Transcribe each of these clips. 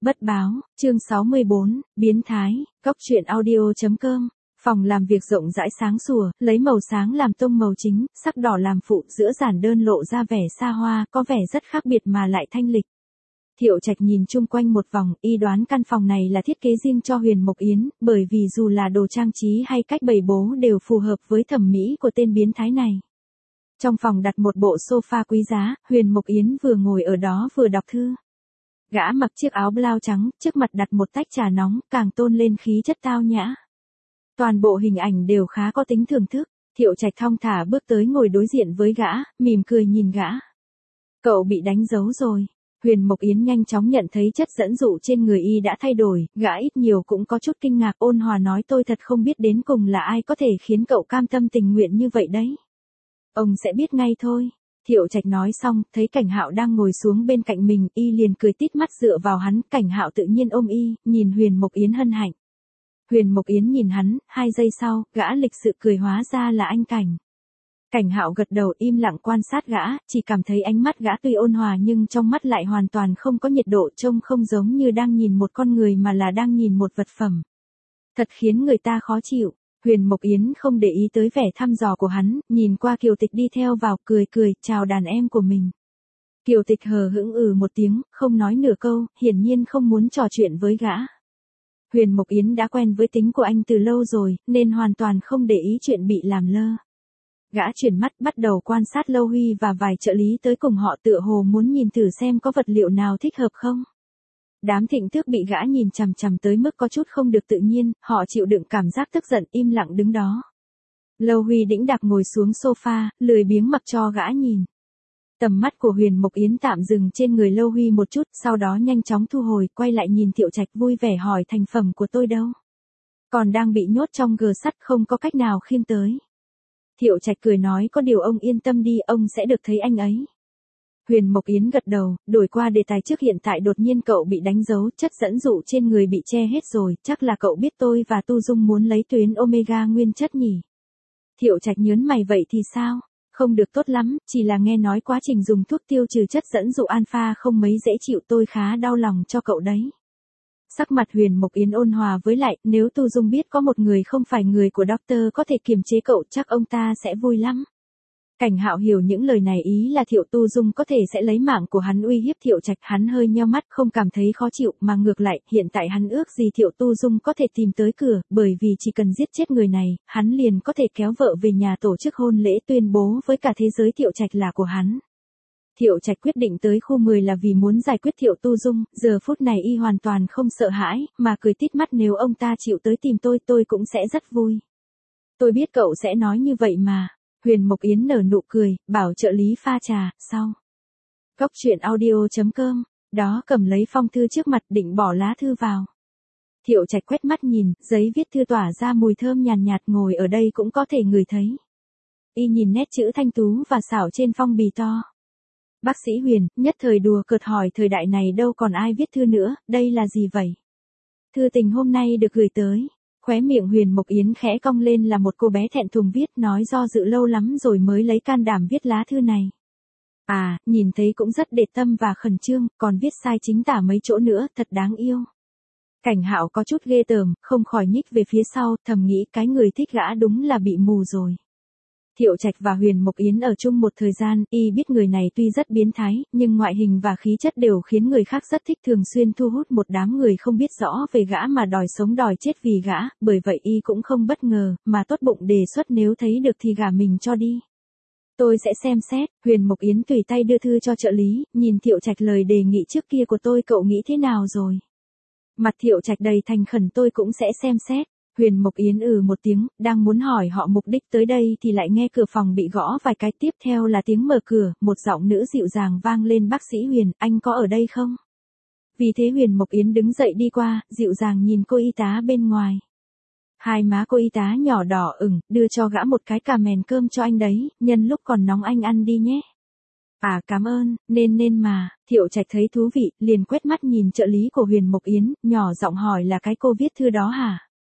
Bất báo, chương 64, biến thái, góc truyện audio.com. Phòng làm việc rộng rãi sáng sủa, lấy màu sáng làm tông màu chính, sắc đỏ làm phụ, giữa giản đơn lộ ra vẻ xa hoa, có vẻ rất khác biệt mà lại thanh lịch. Thiệu Trạch nhìn chung quanh một vòng, y đoán căn phòng này là thiết kế riêng cho Huyền Mộc Yến, bởi vì dù là đồ trang trí hay cách bày bố đều phù hợp với thẩm mỹ của tên biến thái này. Trong phòng đặt một bộ sofa quý giá, Huyền Mộc Yến vừa ngồi ở đó vừa đọc thư. Gã mặc chiếc áo blau trắng, trước mặt đặt một tách trà nóng, càng tôn lên khí chất tao nhã. Toàn bộ hình ảnh đều khá có tính thưởng thức. Thiệu Trạch thong thả bước tới ngồi đối diện với gã, mỉm cười nhìn gã. Cậu bị đánh dấu rồi. Huyền Mộc Yến nhanh chóng nhận thấy chất dẫn dụ trên người y đã thay đổi, gã ít nhiều cũng có chút kinh ngạc, ôn hòa nói, tôi thật không biết đến cùng là ai có thể khiến cậu cam tâm tình nguyện như vậy đấy. Ông sẽ biết ngay thôi. Thiệu Trạch nói xong, thấy Cảnh Hạo đang ngồi xuống bên cạnh mình, y liền cười tít mắt dựa vào hắn, Cảnh Hạo tự nhiên ôm y, nhìn Huyền Mộc Yến hân hạnh. Huyền Mộc Yến nhìn hắn, 2 giây sau, gã lịch sự cười, hóa ra là anh Cảnh. Cảnh Hạo gật đầu im lặng quan sát gã, chỉ cảm thấy ánh mắt gã tuy ôn hòa nhưng trong mắt lại hoàn toàn không có nhiệt độ, trông không giống như đang nhìn một con người mà là đang nhìn một vật phẩm. Thật khiến người ta khó chịu. Huyền Mộc Yến không để ý tới vẻ thăm dò của hắn, nhìn qua Kiều Tịch đi theo vào, cười cười, chào đàn em của mình. Kiều Tịch hờ hững một tiếng, không nói nửa câu, hiển nhiên không muốn trò chuyện với gã. Huyền Mộc Yến đã quen với tính của anh từ lâu rồi, nên hoàn toàn không để ý chuyện bị làm lơ. Gã chuyển mắt bắt đầu quan sát Lâu Huy và vài trợ lý tới cùng họ, tựa hồ muốn nhìn thử xem có vật liệu nào thích hợp không. Đám Thịnh Tước bị gã nhìn chằm chằm tới mức có chút không được tự nhiên, họ chịu đựng cảm giác tức giận im lặng đứng đó. Lâu Huy đĩnh đạc ngồi xuống sofa, lười biếng mặc cho gã nhìn. Tầm mắt của Huyền Mộc Yến tạm dừng trên người Lâu Huy một chút, sau đó nhanh chóng thu hồi, quay lại nhìn Thiệu Trạch vui vẻ hỏi, thành phẩm của tôi đâu? Còn đang bị nhốt trong gờ sắt, không có cách nào khiêng tới. Thiệu Trạch cười nói, có điều ông yên tâm đi, ông sẽ được thấy anh ấy. Huyền Mộc Yến gật đầu, đổi qua đề tài trước, hiện tại đột nhiên cậu bị đánh dấu, chất dẫn dụ trên người bị che hết rồi, chắc là cậu biết tôi và Tu Dung muốn lấy tuyến omega nguyên chất nhỉ? Thiệu Trạch nhớn mày, vậy thì sao? Không được tốt lắm, chỉ là nghe nói quá trình dùng thuốc tiêu trừ chất dẫn dụ alpha không mấy dễ chịu, tôi khá đau lòng cho cậu đấy. Sắc mặt Huyền Mộc Yến ôn hòa với lại, nếu Tu Dung biết có một người không phải người của Doctor có thể kiềm chế cậu, chắc ông ta sẽ vui lắm. Cảnh Hạo hiểu những lời này ý là Thiệu Tu Dung có thể sẽ lấy mạng của hắn uy hiếp Thiệu Trạch, hắn hơi nheo mắt, không cảm thấy khó chịu, mà ngược lại, hiện tại hắn ước gì Thiệu Tu Dung có thể tìm tới cửa, bởi vì chỉ cần giết chết người này, hắn liền có thể kéo vợ về nhà tổ chức hôn lễ, tuyên bố với cả thế giới Thiệu Trạch là của hắn. Thiệu Trạch quyết định tới khu 10 là vì muốn giải quyết Thiệu Tu Dung, giờ phút này y hoàn toàn không sợ hãi, mà cười tít mắt, nếu ông ta chịu tới tìm tôi cũng sẽ rất vui. Tôi biết cậu sẽ nói như vậy mà. Huyền Mộc Yến nở nụ cười, bảo trợ lý pha trà, sau. Góc truyện audio.com, đó cầm lấy phong thư trước mặt, định bỏ lá thư vào. Thiệu Trạch quét mắt nhìn, giấy viết thư tỏa ra mùi thơm nhàn nhạt, ngồi ở đây cũng có thể ngửi thấy. Y nhìn nét chữ thanh tú và xảo trên phong bì to. Bác sĩ Huyền, nhất thời đùa cợt hỏi, thời đại này đâu còn ai viết thư nữa, đây là gì vậy? Thư tình hôm nay được gửi tới. Khóe miệng Huyền Mộc Yến khẽ cong lên, là một cô bé thẹn thùng viết, nói do dự lâu lắm rồi mới lấy can đảm viết lá thư này. À, nhìn thấy cũng rất để tâm và khẩn trương, còn viết sai chính tả mấy chỗ nữa, thật đáng yêu. Cảnh Hạo có chút ghê tởm, không khỏi nhích về phía sau, thầm nghĩ cái người thích gã đúng là bị mù rồi. Thiệu Trạch và Huyền Mộc Yến ở chung một thời gian, y biết người này tuy rất biến thái, nhưng ngoại hình và khí chất đều khiến người khác rất thích, thường xuyên thu hút một đám người không biết rõ về gã mà đòi sống đòi chết vì gã, bởi vậy y cũng không bất ngờ, mà tốt bụng đề xuất nếu thấy được thì gả mình cho đi. Tôi sẽ xem xét. Huyền Mộc Yến tùy tay đưa thư cho trợ lý, nhìn Thiệu Trạch, lời đề nghị trước kia của tôi cậu nghĩ thế nào rồi? Mặt Thiệu Trạch đầy thành khẩn, tôi cũng sẽ xem xét. Huyền Mộc Yến một tiếng, đang muốn hỏi họ mục đích tới đây thì lại nghe cửa phòng bị gõ vài cái, tiếp theo là tiếng mở cửa, một giọng nữ dịu dàng vang lên, bác sĩ Huyền, anh có ở đây không? Vì thế Huyền Mộc Yến đứng dậy đi qua, dịu dàng nhìn cô y tá bên ngoài. Hai má cô y tá nhỏ đỏ ửng, đưa cho gã một cái, cà mèn cơm cho anh đấy, nhân lúc còn nóng anh ăn đi nhé. À cảm ơn, nên mà. Thiệu Trạch thấy thú vị, liền quét mắt nhìn trợ lý của Huyền Mộc Yến, nhỏ giọng hỏi, là cái cô viết thư đó hả?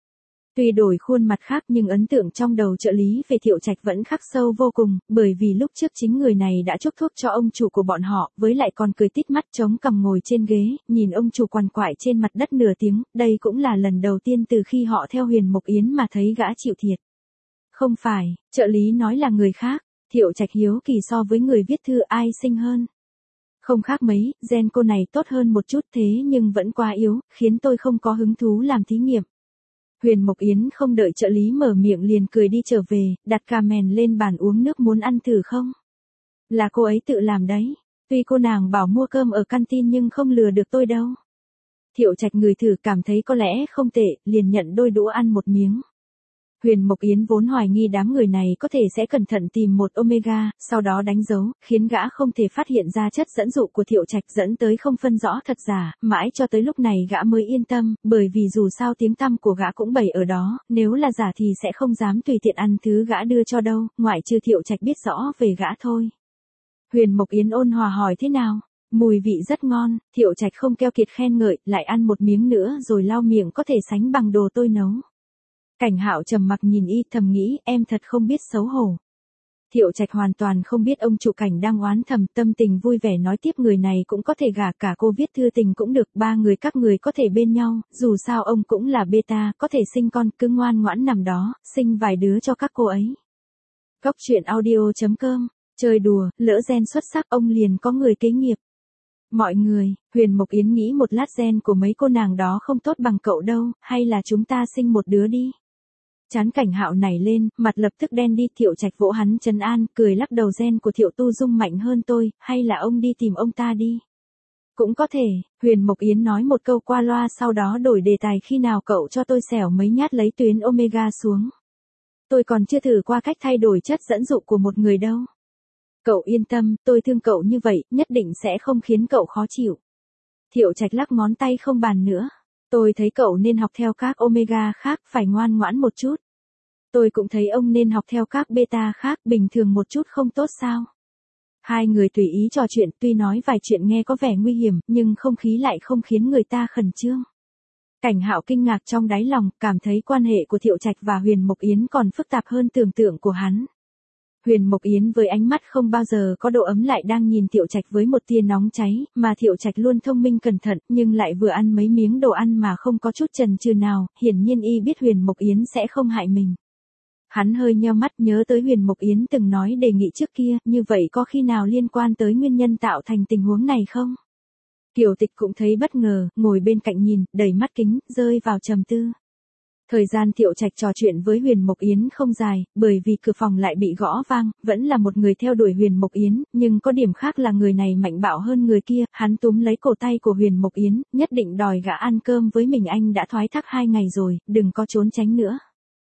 Tuy đổi khuôn mặt khác nhưng ấn tượng trong đầu trợ lý về Thiệu Trạch vẫn khắc sâu vô cùng, bởi vì lúc trước chính người này đã chuốc thuốc cho ông chủ của bọn họ, với lại còn cười tít mắt chống cằm ngồi trên ghế, nhìn ông chủ quằn quại trên mặt đất nửa tiếng, đây cũng là lần đầu tiên từ khi họ theo Huyền Mộc Yến mà thấy gã chịu thiệt. Không phải, trợ lý nói là người khác, Thiệu Trạch hiếu kỳ so với người viết thư ai xinh hơn. Không khác mấy, gen cô này tốt hơn một chút thế nhưng vẫn quá yếu, khiến tôi không có hứng thú làm thí nghiệm. Huyền Mộc Yến không đợi trợ lý mở miệng liền cười đi trở về, đặt cà mèn lên bàn uống nước muốn ăn thử không? Là cô ấy tự làm đấy, tuy cô nàng bảo mua cơm ở canteen nhưng không lừa được tôi đâu. Thiệu Trạch ngửi thử cảm thấy có lẽ không tệ, liền nhận đôi đũa ăn một miếng. Huyền Mộc Yến vốn hoài nghi đám người này có thể sẽ cẩn thận tìm một omega, sau đó đánh dấu, khiến gã không thể phát hiện ra chất dẫn dụ của Thiệu Trạch dẫn tới không phân rõ thật giả, mãi cho tới lúc này gã mới yên tâm, bởi vì dù sao tiếng tăm của gã cũng bày ở đó, nếu là giả thì sẽ không dám tùy tiện ăn thứ gã đưa cho đâu, ngoại trừ Thiệu Trạch biết rõ về gã thôi. Huyền Mộc Yến ôn hòa hỏi thế nào? Mùi vị rất ngon, Thiệu Trạch không keo kiệt khen ngợi, lại ăn một miếng nữa rồi lau miệng có thể sánh bằng đồ tôi nấu. Cảnh Hạo trầm mặc nhìn y thầm nghĩ em thật không biết xấu hổ. Thiệu Trạch hoàn toàn không biết ông chủ Cảnh đang oán thầm, tâm tình vui vẻ nói tiếp người này cũng có thể gả cả cô viết thư tình cũng được, ba người các người có thể bên nhau, dù sao ông cũng là beta, có thể sinh con, cứ ngoan ngoãn nằm đó, sinh vài đứa cho các cô ấy. Góc truyện audio.com, chơi đùa, lỡ gen xuất sắc ông liền có người kế nghiệp. Mọi người, Huyền Mộc Yến nghĩ một lát gen của mấy cô nàng đó không tốt bằng cậu đâu, hay là chúng ta sinh một đứa đi. Chán Cảnh Hạo nảy lên, mặt lập tức đen đi. Thiệu Trạch vỗ hắn trấn an, cười lắc đầu gen của Thiệu Tu Dung mạnh hơn tôi, hay là ông đi tìm ông ta đi. Cũng có thể, Huyền Mộc Yến nói một câu qua loa sau đó đổi đề tài khi nào cậu cho tôi xẻo mấy nhát lấy tuyến omega xuống. Tôi còn chưa thử qua cách thay đổi chất dẫn dụ của một người đâu. Cậu yên tâm, tôi thương cậu như vậy, nhất định sẽ không khiến cậu khó chịu. Thiệu Trạch lắc ngón tay không bàn nữa. Tôi thấy cậu nên học theo các omega khác, phải ngoan ngoãn một chút. Tôi cũng thấy ông nên học theo các beta khác, bình thường một chút không tốt sao. Hai người tùy ý trò chuyện, tuy nói vài chuyện nghe có vẻ nguy hiểm, nhưng không khí lại không khiến người ta khẩn trương. Cảnh Hạo kinh ngạc trong đáy lòng, cảm thấy quan hệ của Thiệu Trạch và Huyền Mộc Yến còn phức tạp hơn tưởng tượng của hắn. Huyền Mộc Yến với ánh mắt không bao giờ có độ ấm lại đang nhìn Thiệu Trạch với một tia nóng cháy, mà Thiệu Trạch luôn thông minh cẩn thận, nhưng lại vừa ăn mấy miếng đồ ăn mà không có chút chần chừ nào, hiển nhiên y biết Huyền Mộc Yến sẽ không hại mình. Hắn hơi nheo mắt nhớ tới Huyền Mộc Yến từng nói đề nghị trước kia, như vậy có khi nào liên quan tới nguyên nhân tạo thành tình huống này không? Kiều Tịch cũng thấy bất ngờ, ngồi bên cạnh nhìn, đầy mắt kính, rơi vào trầm tư. Thời gian Thiệu Trạch trò chuyện với Huyền Mộc Yến không dài, bởi vì cửa phòng lại bị gõ vang, vẫn là một người theo đuổi Huyền Mộc Yến, nhưng có điểm khác là người này mạnh bạo hơn người kia, hắn túm lấy cổ tay của Huyền Mộc Yến, nhất định đòi gã ăn cơm với mình, anh đã thoái thác 2 ngày rồi, đừng có trốn tránh nữa.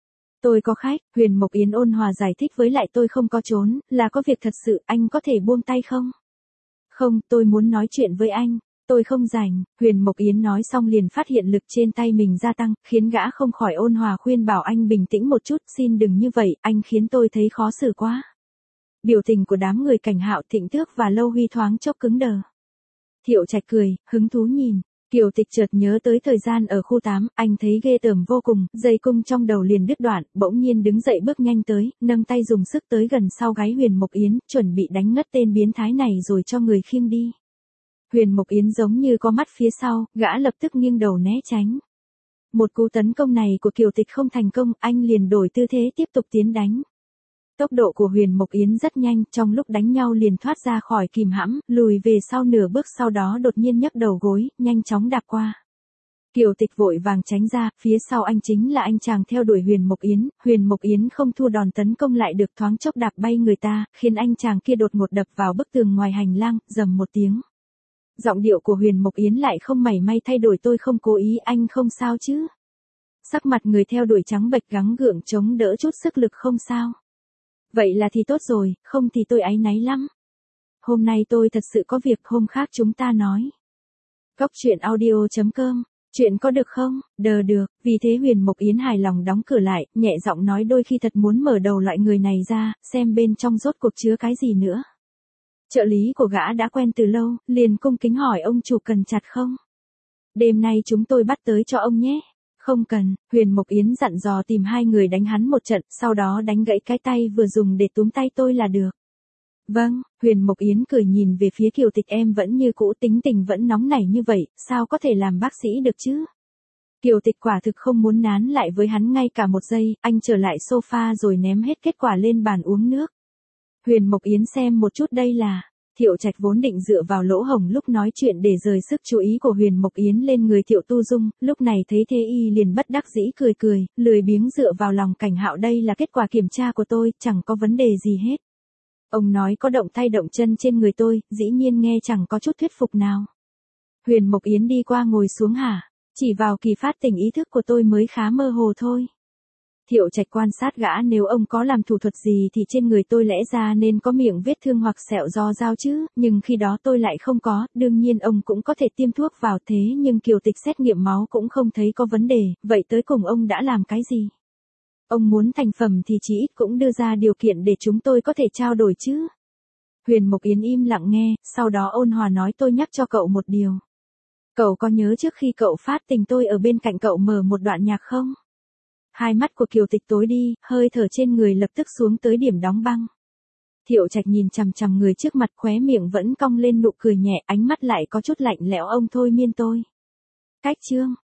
Tôi có khách, Huyền Mộc Yến ôn hòa giải thích với lại tôi không có trốn, là có việc thật sự, anh có thể buông tay không? Không, tôi muốn nói chuyện với anh. Tôi không rảnh, Huyền Mộc Yến nói xong liền phát hiện lực trên tay mình gia tăng, khiến gã không khỏi ôn hòa khuyên bảo anh bình tĩnh một chút, xin đừng như vậy, anh khiến tôi thấy khó xử quá. Biểu tình của đám người Cảnh Hạo, Thịnh Tước và Lâu Huy thoáng chốc cứng đờ. Thiệu Trạch cười, hứng thú nhìn. Kiều Tịch chợt nhớ tới thời gian ở khu 8, anh thấy ghê tởm vô cùng, dây cung trong đầu liền đứt đoạn, bỗng nhiên đứng dậy bước nhanh tới, nâng tay dùng sức tới gần sau gáy Huyền Mộc Yến, chuẩn bị đánh ngất tên biến thái này rồi cho người khiêng đi. Huyền Mộc Yến giống như có mắt phía sau, gã lập tức nghiêng đầu né tránh. Một cú tấn công này của Kiều Tịch không thành công, anh liền đổi tư thế tiếp tục tiến đánh. Tốc độ của Huyền Mộc Yến rất nhanh, trong lúc đánh nhau liền thoát ra khỏi kìm hãm, lùi về sau nửa bước sau đó đột nhiên nhấc đầu gối, nhanh chóng đạp qua. Kiều Tịch vội vàng tránh ra, phía sau anh chính là anh chàng theo đuổi Huyền Mộc Yến không thua đòn tấn công lại được, thoáng chốc đạp bay người ta, khiến anh chàng kia đột ngột đập vào bức tường ngoài hành lang, rầm một tiếng. Giọng điệu của Huyền Mộc Yến lại không mảy may thay đổi, tôi không cố ý, anh không sao chứ? Sắc mặt người theo đuổi trắng bệch, gắng gượng chống đỡ chút sức lực, không sao. Vậy là thì tốt rồi, không thì tôi áy náy lắm. Hôm nay tôi thật sự có việc, hôm khác chúng ta nói. Góc truyện audio.com, chuyện có được không? Được, vì thế Huyền Mộc Yến hài lòng đóng cửa lại, nhẹ giọng nói đôi khi thật muốn mở đầu loại người này ra, xem bên trong rốt cuộc chứa cái gì nữa. Trợ lý của gã đã quen từ lâu, liền cung kính hỏi ông chủ cần chặt không? Đêm nay chúng tôi bắt tới cho ông nhé. Không cần, Huyền Mộc Yến dặn dò tìm hai người đánh hắn một trận, sau đó đánh gãy cái tay vừa dùng để túm tay tôi là được. Vâng, Huyền Mộc Yến cười nhìn về phía Kiều Tịch, em vẫn như cũ, tính tình vẫn nóng nảy như vậy, sao có thể làm bác sĩ được chứ? Kiều Tịch quả thực không muốn nán lại với hắn ngay cả một giây, anh trở lại sofa rồi ném hết kết quả lên bàn uống nước. Huyền Mộc Yến xem một chút đây là, Thiệu Trạch vốn định dựa vào lỗ hổng lúc nói chuyện để rời sức chú ý của Huyền Mộc Yến lên người Thiệu Tu Dung, lúc này thấy thế y liền bất đắc dĩ cười cười, lười biếng dựa vào lòng Cảnh Hạo, đây là kết quả kiểm tra của tôi, chẳng có vấn đề gì hết. Ông nói có động tay động chân trên người tôi, dĩ nhiên nghe chẳng có chút thuyết phục nào. Huyền Mộc Yến đi qua ngồi xuống hả? Chỉ vào kỳ phát tình ý thức của tôi mới khá mơ hồ thôi. Thiệu Trạch quan sát gã, nếu ông có làm thủ thuật gì thì trên người tôi lẽ ra nên có miệng vết thương hoặc sẹo do dao chứ, nhưng khi đó tôi lại không có, đương nhiên ông cũng có thể tiêm thuốc vào, thế nhưng Kiều Tịch xét nghiệm máu cũng không thấy có vấn đề, vậy tới cùng ông đã làm cái gì? Ông muốn thành phẩm thì chí ít cũng đưa ra điều kiện để chúng tôi có thể trao đổi chứ. Huyền Mộc Yến im lặng nghe, sau đó ôn hòa nói, tôi nhắc cho cậu một điều. Cậu có nhớ trước khi cậu phát tình tôi ở bên cạnh cậu mở một đoạn nhạc không? Hai mắt của Kiều Tịch tối đi, hơi thở trên người lập tức xuống tới điểm đóng băng. Thiệu Trạch nhìn chằm chằm người trước mặt, khóe miệng vẫn cong lên nụ cười nhẹ, ánh mắt lại có chút lạnh lẽo, ông thôi miên tôi. Cách chương